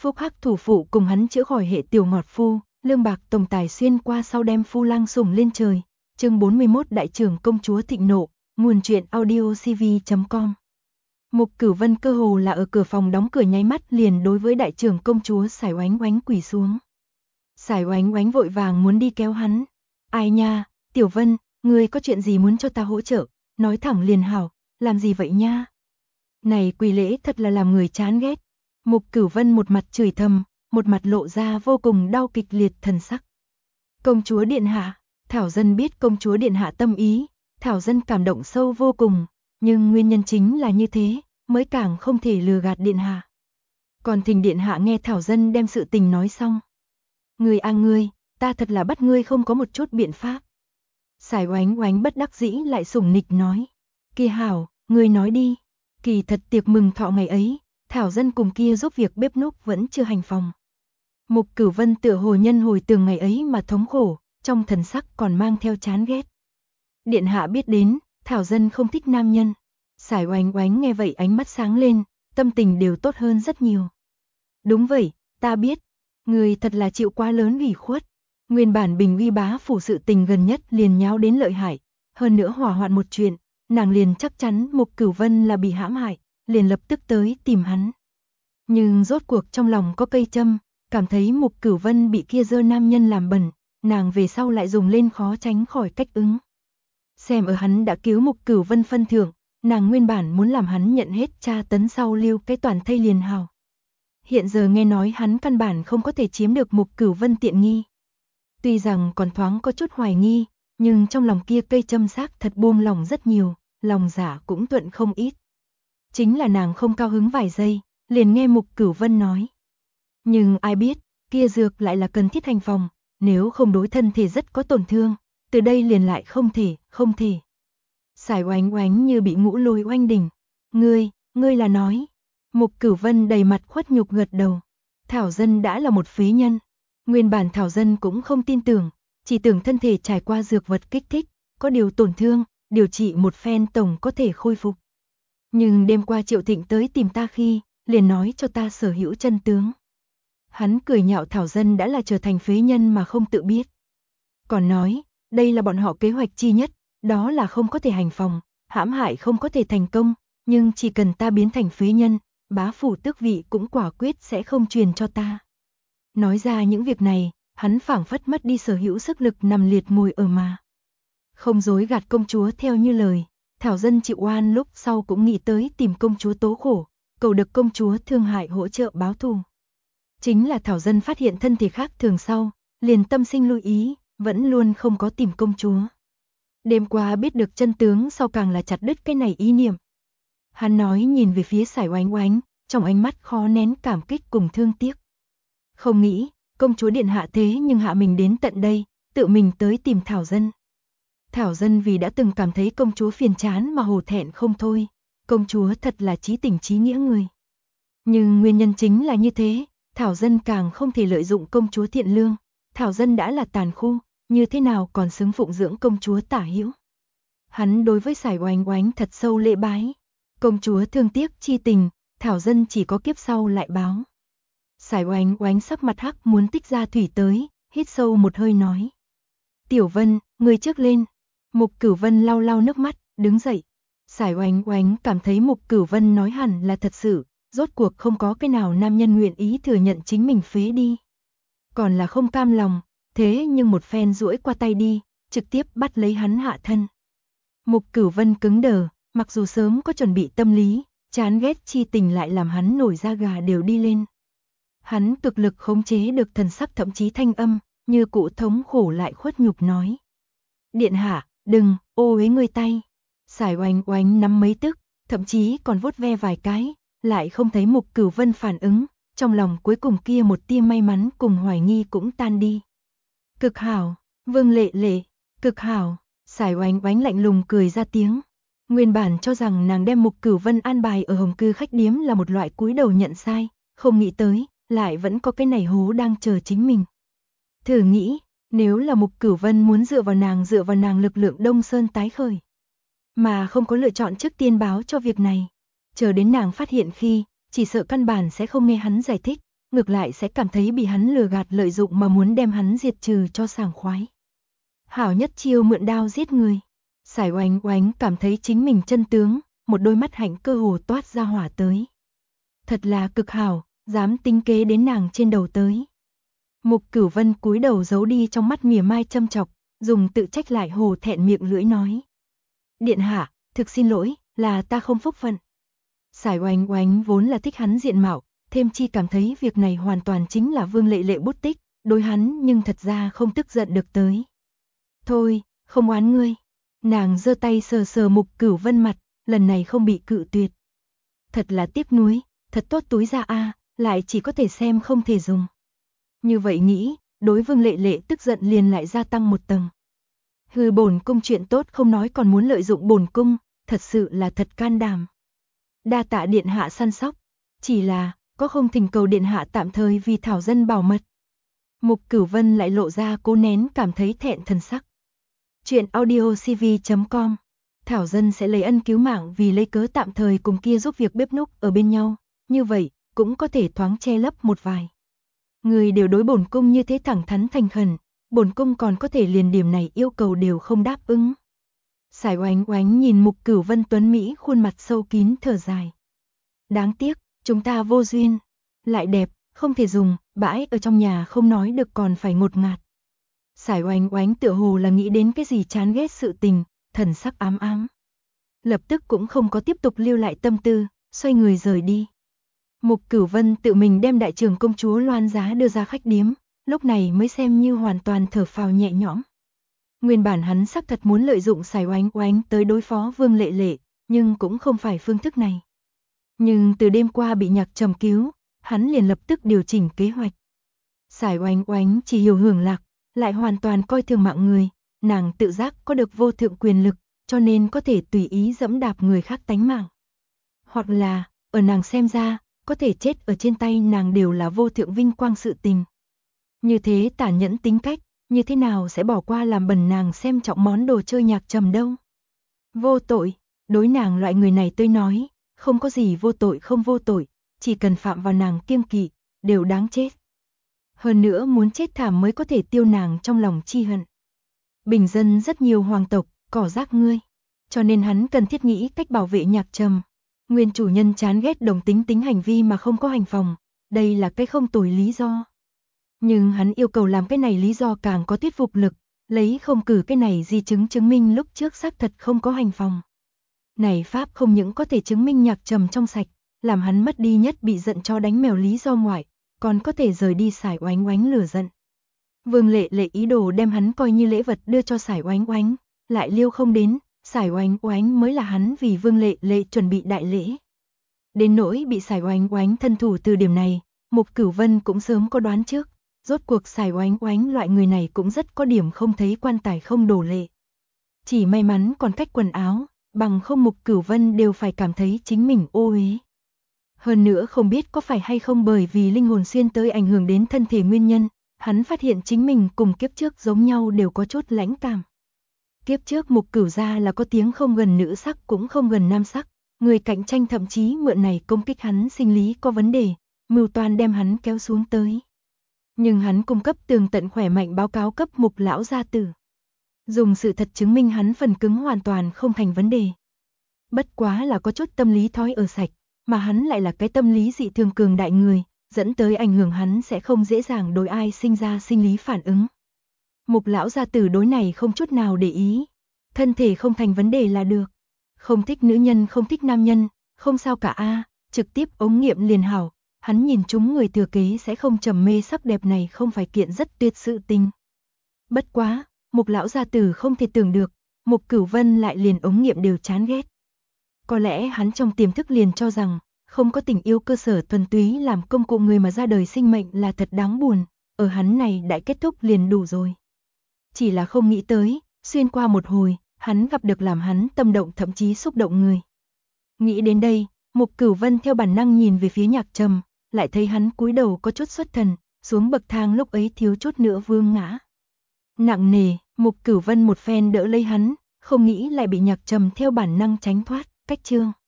Phúc Hắc thủ phụ cùng hắn chữa khỏi hệ tiểu ngọt phu, lương bạc tổng tài xuyên qua sau đem phu lang sủng lên trời. Chương 41 Đại trưởng công chúa thịnh nộ, nguồn truyện audiocv.com. Mục Cửu Vân cơ hồ là ở cửa phòng đóng cửa nháy mắt liền đối với đại trưởng công chúa Sải Oánh Oánh quỳ xuống. Sải Oánh Oánh vội vàng muốn đi kéo hắn. Ai nha, Tiểu Vân, ngươi có chuyện gì muốn cho ta hỗ trợ, nói thẳng liền hảo, làm gì vậy nha? Này quỳ lễ thật là làm người chán ghét. Mục Cửu Vân một mặt chửi thầm, một mặt lộ ra vô cùng đau kịch liệt thần sắc. Công chúa điện hạ, Thảo Dân biết công chúa điện hạ tâm ý, Thảo Dân cảm động sâu vô cùng, nhưng nguyên nhân chính là như thế, mới càng không thể lừa gạt điện hạ. Còn thỉnh điện hạ nghe Thảo Dân đem sự tình nói xong. Ngươi a ngươi, ta thật là bắt ngươi không có một chút biện pháp. Sải Oánh Oánh bất đắc dĩ lại sủng nịch nói. Kia hảo, ngươi nói đi. Kỳ thật tiệc mừng thọ ngày ấy, Thảo Dân cùng kia giúp việc bếp núc vẫn chưa hành phòng. Mục Cửu Vân tựa hồ nhân hồi tưởng ngày ấy mà thống khổ, trong thần sắc còn mang theo chán ghét. Điện hạ biết đến, Thảo Dân không thích nam nhân. Sải Oánh Oánh nghe vậy ánh mắt sáng lên, tâm tình đều tốt hơn rất nhiều. Đúng vậy, ta biết, người thật là chịu quá lớn ủy khuất. Nguyên bản Bình Uy bá phủ sự tình gần nhất liền nháo đến lợi hại, hơn nữa hỏa hoạn một chuyện, nàng liền chắc chắn Mục Cửu Vân là bị hãm hại, liền lập tức tới tìm hắn. Nhưng rốt cuộc trong lòng có cây châm, cảm thấy Mục Cửu Vân bị kia dơ nam nhân làm bẩn, nàng về sau lại dùng lên khó tránh khỏi cách ứng. Xem ở hắn đã cứu Mục Cửu Vân phân thưởng, nàng nguyên bản muốn làm hắn nhận hết tra tấn sau lưu cái toàn thây liền hào. Hiện giờ nghe nói hắn căn bản không có thể chiếm được Mục Cửu Vân tiện nghi. Tuy rằng còn thoáng có chút hoài nghi, nhưng trong lòng kia cây châm xác thật buông lòng rất nhiều, lòng giả cũng thuận không ít. Chính là nàng không cao hứng vài giây, liền nghe Mục Cửu Vân nói. Nhưng ai biết, kia dược lại là cần thiết hành phòng, nếu không đối thân thể rất có tổn thương, từ đây liền lại không thể. Sải Oánh Oánh như bị ngũ lôi oanh đỉnh. Ngươi là nói. Mục Cửu Vân đầy mặt khuất nhục gật đầu. Thảo Dân đã là một phế nhân. Nguyên bản Thảo Dân cũng không tin tưởng, chỉ tưởng thân thể trải qua dược vật kích thích, có điều tổn thương, điều trị một phen tổng có thể khôi phục. Nhưng đêm qua Triệu Thịnh tới tìm ta khi, liền nói cho ta sở hữu chân tướng. Hắn cười nhạo Thảo Dân đã là trở thành phế nhân mà không tự biết. Còn nói, đây là bọn họ kế hoạch chi nhất, đó là không có thể hành phòng, hãm hại không có thể thành công, nhưng chỉ cần ta biến thành phế nhân, bá phủ tước vị cũng quả quyết sẽ không truyền cho ta. Nói ra những việc này, hắn phảng phất mất đi sở hữu sức lực nằm liệt ngồi ở mà. Không dối gạt công chúa theo như lời, Thảo Dân chịu oan lúc sau cũng nghĩ tới tìm công chúa tố khổ, cầu được công chúa thương hại hỗ trợ báo thù. Chính là Thảo Dân phát hiện thân thể khác thường sau, liền tâm sinh lưu ý, vẫn luôn không có tìm công chúa. Đêm qua biết được chân tướng sau càng là chặt đứt cái này ý niệm. Hắn nói nhìn về phía Sải Oánh Oánh, trong ánh mắt khó nén cảm kích cùng thương tiếc. Không nghĩ, công chúa điện hạ thế nhưng hạ mình đến tận đây, tự mình tới tìm Thảo Dân. Thảo Dân vì đã từng cảm thấy công chúa phiền chán mà hổ thẹn không thôi, công chúa thật là chí tình chí nghĩa người. Nhưng nguyên nhân chính là như thế, Thảo Dân càng không thể lợi dụng công chúa thiện lương, Thảo Dân đã là tàn khu, như thế nào còn xứng phụng dưỡng công chúa tả hữu. Hắn đối với Sải Oánh Oánh thật sâu lễ bái, công chúa thương tiếc chi tình, Thảo Dân chỉ có kiếp sau lại báo. Sải Oánh Oánh sắc mặt hắc muốn tích ra thủy tới, hít sâu một hơi nói. Tiểu Vân, ngươi trước lên. Mục Cửu Vân lau lau nước mắt, đứng dậy. Sải Oánh Oánh cảm thấy Mục Cửu Vân nói hẳn là thật sự, rốt cuộc không có cái nào nam nhân nguyện ý thừa nhận chính mình phế đi. Còn là không cam lòng, thế nhưng một phen duỗi qua tay đi, trực tiếp bắt lấy hắn hạ thân. Mục Cửu Vân cứng đờ, mặc dù sớm có chuẩn bị tâm lý, chán ghét chi tình lại làm hắn nổi da gà đều đi lên. Hắn cực lực khống chế được thần sắc thậm chí thanh âm, như cụ thống khổ lại khuất nhục nói. Điện hạ, đừng, ô uế ngươi tay. Sải Oánh Oánh nắm mấy tức, thậm chí còn vuốt ve vài cái, lại không thấy Mục Cửu Vân phản ứng, trong lòng cuối cùng kia một tia may mắn cùng hoài nghi cũng tan đi. Cực hảo, Vương Lệ Lệ, cực hảo, Sải Oánh Oánh lạnh lùng cười ra tiếng. Nguyên bản cho rằng nàng đem Mục Cửu Vân an bài ở Hồng Cư khách điếm là một loại cúi đầu nhận sai, không nghĩ tới, lại vẫn có cái này hố đang chờ chính mình. Thử nghĩ, nếu là Mục Cửu Vân muốn dựa vào nàng lực lượng Đông Sơn tái khởi, mà không có lựa chọn trước tiên báo cho việc này, chờ đến nàng phát hiện khi, chỉ sợ căn bản sẽ không nghe hắn giải thích, ngược lại sẽ cảm thấy bị hắn lừa gạt lợi dụng mà muốn đem hắn diệt trừ cho sảng khoái. Hảo nhất chiêu mượn đao giết người. Sải Oánh Oánh cảm thấy chính mình chân tướng, một đôi mắt hạnh cơ hồ toát ra hỏa tới. Thật là cực hảo, dám tính kế đến nàng trên đầu tới. Mục Cửu Vân cúi đầu giấu đi trong mắt mỉa mai châm chọc, dùng tự trách lại hồ thẹn miệng lưỡi nói. Điện hạ, thực xin lỗi, là ta không phúc phận. Sải Oánh Oánh vốn là thích hắn diện mạo, thêm chi cảm thấy việc này hoàn toàn chính là Vương Lệ Lệ bút tích, đối hắn nhưng thật ra không tức giận được tới. Thôi, không oán ngươi. Nàng giơ tay sờ sờ Mục Cửu Vân mặt, lần này không bị cự tuyệt. Thật là tiếc nuối, thật tốt túi ra a, lại chỉ có thể xem không thể dùng. Như vậy nghĩ, đối Vương Lệ Lệ tức giận liền lại gia tăng một tầng. Hừ, bổn cung chuyện tốt không nói còn muốn lợi dụng bổn cung, thật sự là thật can đảm. Đa tạ điện hạ săn sóc, chỉ là, có không thỉnh cầu điện hạ tạm thời vì thảo dân bảo mật. Mục Cửu Vân lại lộ ra cố nén cảm thấy thẹn thần sắc. Chuyện audiocv.com. Thảo dân sẽ lấy ân cứu mạng vì lấy cớ tạm thời cùng kia giúp việc bếp núc ở bên nhau, như vậy cũng có thể thoáng che lấp một vài. Người đều đối bổn cung như thế thẳng thắn thành khẩn, bổn cung còn có thể liền điểm này yêu cầu đều không đáp ứng. Sải Oánh Oánh nhìn Mục Cửu Vân tuấn mỹ khuôn mặt sâu kín thở dài. Đáng tiếc, chúng ta vô duyên, lại đẹp, không thể dùng, bãi ở trong nhà không nói được còn phải ngột ngạt. Sải Oánh Oánh tựa hồ là nghĩ đến cái gì chán ghét sự tình, thần sắc ám ám. Lập tức cũng không có tiếp tục lưu lại tâm tư, xoay người rời đi. Mục Cửu Vân tự mình đem đại trưởng công chúa Loan Giá đưa ra khách điếm, lúc này mới xem như hoàn toàn thở phào nhẹ nhõm. Nguyên bản hắn xác thật muốn lợi dụng Sải Oánh Oánh tới đối phó Vương Lệ Lệ, nhưng cũng không phải phương thức này. Nhưng từ đêm qua bị Nhạc Trầm cứu, hắn liền lập tức điều chỉnh kế hoạch. Sải Oánh Oánh chỉ hiểu hưởng lạc, lại hoàn toàn coi thường mạng người, nàng tự giác có được vô thượng quyền lực, cho nên có thể tùy ý dẫm đạp người khác tánh mạng. Hoặc là, ở nàng xem ra, có thể chết ở trên tay nàng đều là vô thượng vinh quang sự tình. Như thế tàn nhẫn tính cách, như thế nào sẽ bỏ qua làm bẩn nàng xem trọng món đồ chơi Nhạc Trầm đâu. Vô tội, đối nàng loại người này tôi nói, không có gì vô tội không vô tội, chỉ cần phạm vào nàng kiêng kỵ, đều đáng chết. Hơn nữa muốn chết thảm mới có thể tiêu nàng trong lòng chi hận. Bình dân rất nhiều hoàng tộc, cỏ rác ngươi, cho nên hắn cần thiết nghĩ cách bảo vệ Nhạc Trầm. Nguyên chủ nhân chán ghét đồng tính tính hành vi mà không có hành phòng, đây là cái không tồi lý do. Nhưng hắn yêu cầu làm cái này lý do càng có thuyết phục lực, lấy không cử cái này di chứng chứng minh lúc trước xác thật không có hành phòng. Này pháp không những có thể chứng minh Nhạc Trầm trong sạch, làm hắn mất đi nhất bị giận cho đánh mèo lý do ngoại, còn có thể rời đi Sải Oánh Oánh lửa giận. Vương Lệ Lệ ý đồ đem hắn coi như lễ vật đưa cho Sải Oánh Oánh, lại liêu không đến, Sải Oánh Oánh mới là hắn vì Vương Lệ Lệ chuẩn bị đại lễ. Đến nỗi bị Sải Oánh Oánh thân thủ từ điểm này, Mục Cửu Vân cũng sớm có đoán trước, rốt cuộc Sải Oánh Oánh loại người này cũng rất có điểm không thấy quan tài không đổ lệ. Chỉ may mắn còn cách quần áo, bằng không Mục Cửu Vân đều phải cảm thấy chính mình ô uế. Hơn nữa không biết có phải hay không bởi vì linh hồn xuyên tới ảnh hưởng đến thân thể nguyên nhân, hắn phát hiện chính mình cùng kiếp trước giống nhau đều có chút lãnh cảm. Kiếp trước Mục Cửu gia là có tiếng không gần nữ sắc cũng không gần nam sắc, người cạnh tranh thậm chí mượn này công kích hắn sinh lý có vấn đề, mưu toan đem hắn kéo xuống tới. Nhưng hắn cung cấp tường tận khỏe mạnh báo cáo cấp Mục lão gia tử. Dùng sự thật chứng minh hắn phần cứng hoàn toàn không thành vấn đề. Bất quá là có chút tâm lý thói ở sạch, mà hắn lại là cái tâm lý dị thường cường đại người, dẫn tới ảnh hưởng hắn sẽ không dễ dàng đối ai sinh ra sinh lý phản ứng. Mục lão gia tử đối này không chút nào để ý, thân thể không thành vấn đề là được. Không thích nữ nhân không thích nam nhân, không sao cả a, trực tiếp ống nghiệm liền hảo, hắn nhìn chúng người thừa kế sẽ không trầm mê sắc đẹp này không phải kiện rất tuyệt sự tình. Bất quá, Mục lão gia tử không thể tưởng được, Mục Cửu Vân lại liền ống nghiệm đều chán ghét. Có lẽ hắn trong tiềm thức liền cho rằng, không có tình yêu cơ sở thuần túy làm công cụ người mà ra đời sinh mệnh là thật đáng buồn, ở hắn này đã kết thúc liền đủ rồi. Chỉ là không nghĩ tới, xuyên qua một hồi, hắn gặp được làm hắn tâm động thậm chí xúc động người. Nghĩ đến đây, Mục Cửu Vân theo bản năng nhìn về phía Nhạc Trầm, lại thấy hắn cúi đầu có chút xuất thần, xuống bậc thang lúc ấy thiếu chút nữa vương ngã. Nặng nề, Mục Cửu Vân một phen đỡ lấy hắn, không nghĩ lại bị Nhạc Trầm theo bản năng tránh thoát, cách chương.